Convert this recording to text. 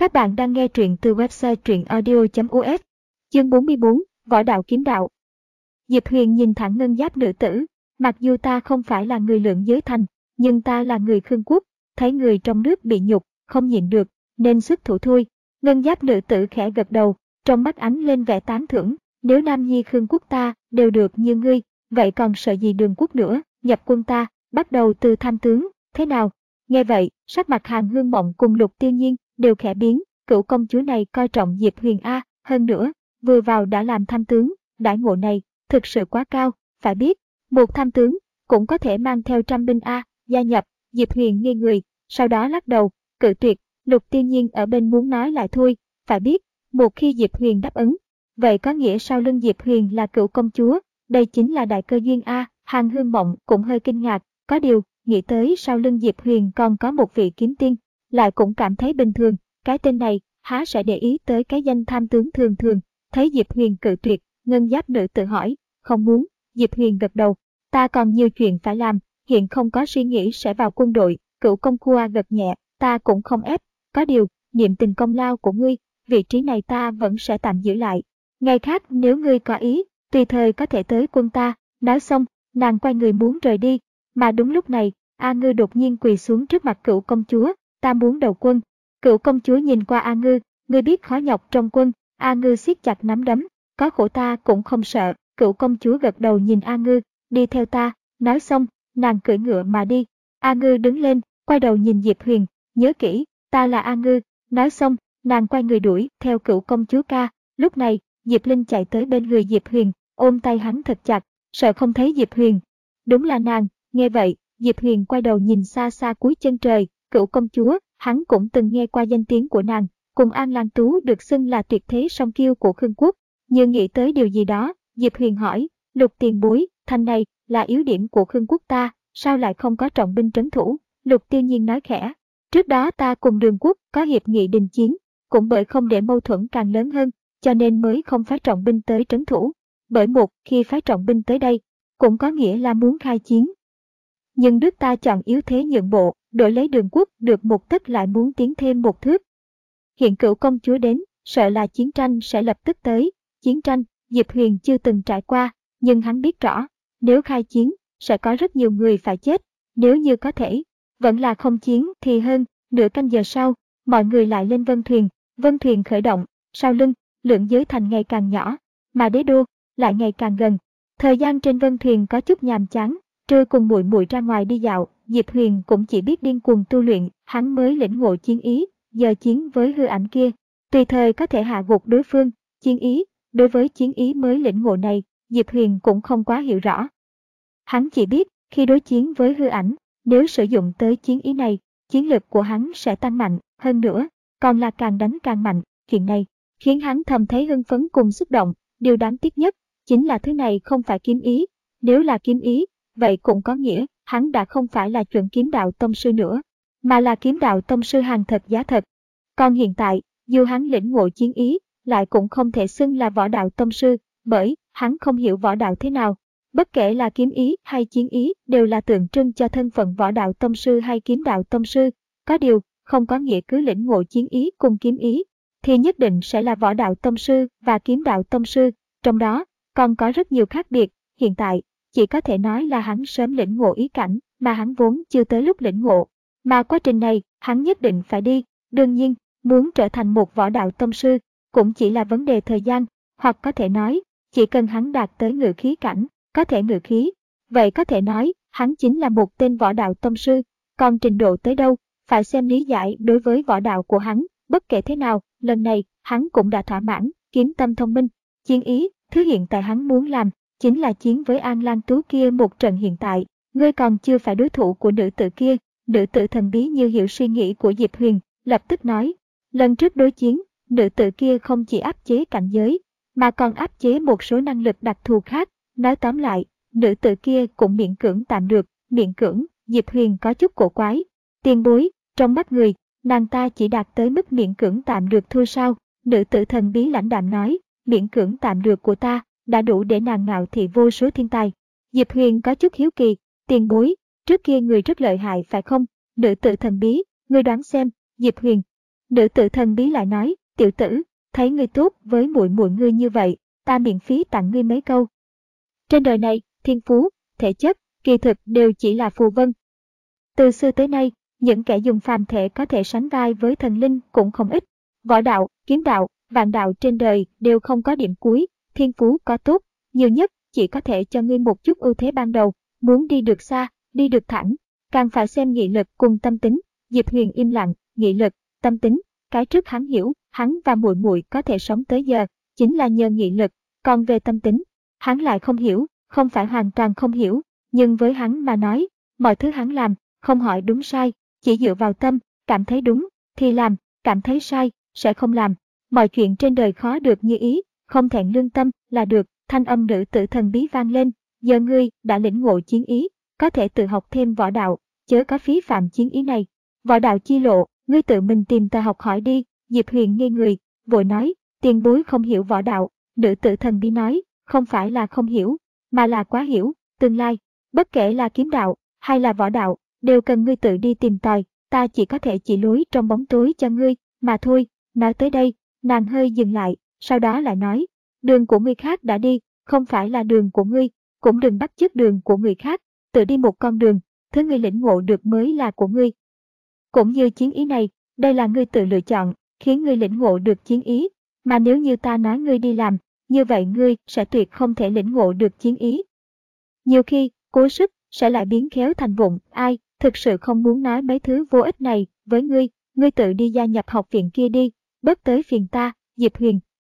Các bạn đang nghe truyện từ website truyệnaudio.us. Chương 44, Võ đạo kiếm đạo. Diệp Huyền nhìn thẳng ngân giáp nữ tử, mặc dù ta không phải là người Lượng Giới Thành, nhưng ta là người Khương Quốc, thấy người trong nước bị nhục, không nhịn được, nên xuất thủ thôi. Ngân giáp nữ tử khẽ gật đầu, trong mắt ánh lên vẻ tán thưởng, nếu Nam Nhi Khương Quốc ta đều được như ngươi, vậy còn sợ gì Đường Quốc nữa, nhập quân ta, bắt đầu từ tham tướng, thế nào? Nghe vậy, sắc mặt Hàn Hương Mộng cùng Lục Tiêu Nhiên đều khẽ biến, cửu công chúa này coi trọng Diệp Huyền a, hơn nữa, vừa vào đã làm tham tướng, đãi ngộ này thực sự quá cao, phải biết, một tham tướng cũng có thể mang theo trăm binh a, gia nhập. Diệp Huyền ngây người, sau đó lắc đầu, cự tuyệt. Lục Tiêu Nhiên ở bên muốn nói lại thôi, phải biết, một khi Diệp Huyền đáp ứng, vậy có nghĩa sau lưng Diệp Huyền là cửu công chúa, đây chính là đại cơ duyên a. Hàn Hương Mộng cũng hơi kinh ngạc, có điều, nghĩ tới sau lưng Diệp Huyền còn có một vị kiếm tiên, lại cũng cảm thấy bình thường, cái tên này há sẽ để ý tới cái danh tham tướng thường thường. Thấy Diệp Huyền cự tuyệt, ngân giáp nữ tự hỏi, không muốn. Diệp Huyền gật đầu, ta còn nhiều chuyện phải làm, hiện không có suy nghĩ sẽ vào quân đội. Cửu công chúa gật nhẹ, ta cũng không ép, có điều, niệm tình công lao của ngươi, vị trí này ta vẫn sẽ tạm giữ lại. Ngày khác nếu ngươi có ý, tùy thời có thể tới quân ta. Nói xong, nàng quay người muốn rời đi, mà đúng lúc này, A Ngư đột nhiên quỳ xuống trước mặt cửu công chúa, ta muốn đầu quân. Cửu công chúa nhìn qua A Ngư, ngươi biết khó nhọc trong quân. A Ngư siết chặt nắm đấm, có khổ ta cũng không sợ. Cửu công chúa gật đầu nhìn A Ngư, đi theo ta. Nói xong, nàng cưỡi ngựa mà đi. A Ngư đứng lên, quay đầu nhìn Diệp Huyền, nhớ kỹ, ta là A Ngư. Nói xong, nàng quay người đuổi theo cửu công chúa ca. Lúc này, Diệp Linh chạy tới bên người Diệp Huyền, ôm tay hắn thật chặt, sợ không thấy Diệp Huyền. Đúng là nàng. Nghe vậy, Diệp Huyền quay đầu nhìn xa xa cuối chân trời, cửu công chúa, hắn cũng từng nghe qua danh tiếng của nàng, cùng An Lan Tú được xưng là tuyệt thế song kiêu của Khương Quốc. Như nghĩ tới điều gì đó, Diệp Huyền hỏi, Lục tiền bối, thành này là yếu điểm của Khương Quốc ta, sao lại không có trọng binh trấn thủ? Lục Tiêu Nhiên nói khẽ, trước đó ta cùng Đường Quốc có hiệp nghị đình chiến, cũng bởi không để mâu thuẫn càng lớn hơn, cho nên mới không phái trọng binh tới trấn thủ. Bởi một khi phái trọng binh tới đây, cũng có nghĩa là muốn khai chiến. Nhưng nước ta chọn yếu thế nhượng bộ, đổi lấy Đường Quốc được một tấc lại muốn tiến thêm một thước. Hiện cửu công chúa đến, sợ là chiến tranh sẽ lập tức tới. Chiến tranh, Diệp Huyền chưa từng trải qua, nhưng hắn biết rõ, nếu khai chiến, sẽ có rất nhiều người phải chết. Nếu như có thể, vẫn là không chiến thì hơn. Nửa canh giờ sau, mọi người lại lên vân thuyền khởi động, sau lưng, Lượng Giới Thành ngày càng nhỏ, mà đế đô lại ngày càng gần. Thời gian trên vân thuyền có chút nhàm chán, trưa cùng muội muội ra ngoài đi dạo, Diệp Huyền cũng chỉ biết điên cuồng tu luyện, hắn mới lĩnh ngộ chiến ý, giờ chiến với hư ảnh kia, tùy thời có thể hạ gục đối phương. Chiến ý, đối với chiến ý mới lĩnh ngộ này, Diệp Huyền cũng không quá hiểu rõ. Hắn chỉ biết, khi đối chiến với hư ảnh, nếu sử dụng tới chiến ý này, chiến lực của hắn sẽ tăng mạnh, hơn nữa, còn là càng đánh càng mạnh. Chuyện này khiến hắn thầm thấy hưng phấn cùng xúc động. Điều đáng tiếc nhất chính là thứ này không phải kiếm ý. Nếu là kiếm ý, vậy cũng có nghĩa hắn đã không phải là chuẩn kiếm đạo tông sư nữa, mà là kiếm đạo tông sư hàng thật giá thật. Còn hiện tại, dù hắn lĩnh ngộ chiến ý, lại cũng không thể xưng là võ đạo tông sư, bởi hắn không hiểu võ đạo thế nào. Bất kể là kiếm ý hay chiến ý đều là tượng trưng cho thân phận võ đạo tông sư hay kiếm đạo tông sư. Có điều, không có nghĩa cứ lĩnh ngộ chiến ý cùng kiếm ý, thì nhất định sẽ là võ đạo tông sư và kiếm đạo tông sư. Trong đó, còn có rất nhiều khác biệt. Hiện tại, chỉ có thể nói là hắn sớm lĩnh ngộ ý cảnh mà hắn vốn chưa tới lúc lĩnh ngộ. Mà quá trình này, hắn nhất định phải đi. Đương nhiên, muốn trở thành một võ đạo tông sư, cũng chỉ là vấn đề thời gian, hoặc có thể nói, chỉ cần hắn đạt tới ngự khí cảnh, có thể ngự khí, vậy có thể nói, hắn chính là một tên võ đạo tông sư. Còn trình độ tới đâu, phải xem lý giải đối với võ đạo của hắn. Bất kể thế nào, lần này, hắn cũng đã thỏa mãn, kiếm tâm thông minh, chiến ý. Thứ hiện tại hắn muốn làm, chính là chiến với An Lan Tú kia một trận. Hiện tại, ngươi còn chưa phải đối thủ của nữ tử kia. Nữ tử thần bí như hiểu suy nghĩ của Diệp Huyền, lập tức nói, lần trước đối chiến, nữ tử kia không chỉ áp chế cảnh giới, mà còn áp chế một số năng lực đặc thù khác. Nói tóm lại, nữ tử kia cũng miễn cưỡng tạm được. Miễn cưỡng, Diệp Huyền có chút cổ quái. Tiền bối, trong mắt người, nàng ta chỉ đạt tới mức miễn cưỡng tạm được thôi sao? Nữ tử thần bí lãnh đạm nói, miễn cưỡng tạm được của ta đã đủ để nàng ngạo thị vô số thiên tài. Diệp Huyền có chút hiếu kỳ, tiền bối, trước kia người rất lợi hại phải không? Nữ tử thần bí, ngươi đoán xem. Diệp Huyền Nữ tử thần bí lại nói, tiểu tử, thấy ngươi tốt với muội muội ngươi như vậy, ta miễn phí tặng ngươi mấy câu. Trên đời này, thiên phú, thể chất, kỳ thực đều chỉ là phù vân. Từ xưa tới nay, những kẻ dùng phàm thể có thể sánh vai với thần linh cũng không ít. Võ đạo, kiếm đạo, vạn đạo trên đời đều không có điểm cuối, thiên phú có tốt, nhiều nhất chỉ có thể cho ngươi một chút ưu thế ban đầu, muốn đi được xa, đi được thẳng, càng phải xem nghị lực cùng tâm tính. Diệp Huyền im lặng, nghị lực, tâm tính, cái trước hắn hiểu, hắn và muội muội có thể sống tới giờ, chính là nhờ nghị lực, còn về tâm tính, hắn lại không hiểu, không phải hoàn toàn không hiểu, nhưng với hắn mà nói, mọi thứ hắn làm, không hỏi đúng sai, chỉ dựa vào tâm, cảm thấy đúng, thì làm, cảm thấy sai, sẽ không làm. Mọi chuyện trên đời khó được như ý, không thẹn lương tâm là được. Thanh âm nữ tử thần bí vang lên, giờ ngươi đã lĩnh ngộ chiến ý, có thể tự học thêm võ đạo, chớ có phí phạm chiến ý này. Võ đạo chi lộ, ngươi tự mình tìm tòi học hỏi đi. Diệp Huyền ngây người, vội nói, tiền bối không hiểu võ đạo. Nữ tử thần bí nói, không phải là không hiểu, mà là quá hiểu. Tương lai, bất kể là kiếm đạo hay là võ đạo, đều cần ngươi tự đi tìm tòi, ta chỉ có thể chỉ lối trong bóng tối cho ngươi, mà thôi. Nói tới đây, nàng hơi dừng lại, sau đó lại nói, đường của người khác đã đi, không phải là đường của ngươi, cũng đừng bắt chước đường của người khác, tự đi một con đường, thứ ngươi lĩnh ngộ được mới là của ngươi. Cũng như chiến ý này, đây là ngươi tự lựa chọn, khiến ngươi lĩnh ngộ được chiến ý, mà nếu như ta nói ngươi đi làm, như vậy ngươi sẽ tuyệt không thể lĩnh ngộ được chiến ý. Nhiều khi, cố sức sẽ lại biến khéo thành vụng. Ai thực sự không muốn nói mấy thứ vô ích này với ngươi tự đi gia nhập học viện kia đi, bớt tới phiền ta. Diệp Huyền